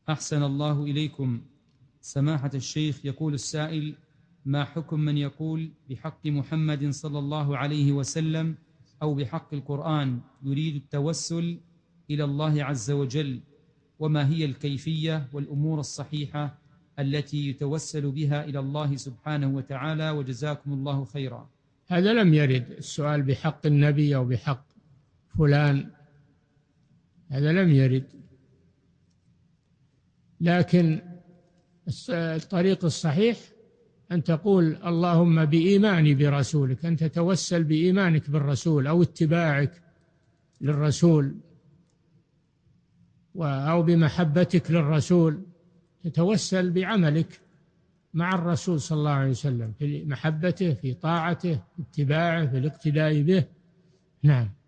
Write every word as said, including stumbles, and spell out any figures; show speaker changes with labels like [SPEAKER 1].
[SPEAKER 1] أحسن الله إليكم. سماحة الشيخ، يقول السائل: ما حكم من يقول بحق محمد صلى الله عليه وسلم أو بحق القرآن يريد التوسل إلى الله عز وجل؟ وما هي الكيفية والأمور الصحيحة التي يتوسل بها إلى الله سبحانه وتعالى؟ وجزاكم الله خيرا.
[SPEAKER 2] هذا لم يرد السؤال بحق النبي أو بحق فلان، هذا لم يرد. لكن الطريق الصحيح أن تقول اللهم بإيماني برسولك، أن تتوسل بإيمانك بالرسول أو اتباعك للرسول أو بمحبتك للرسول، تتوسل بعملك مع الرسول صلى الله عليه وسلم في محبته، في طاعته، في اتباعه، في الاقتداء به. نعم.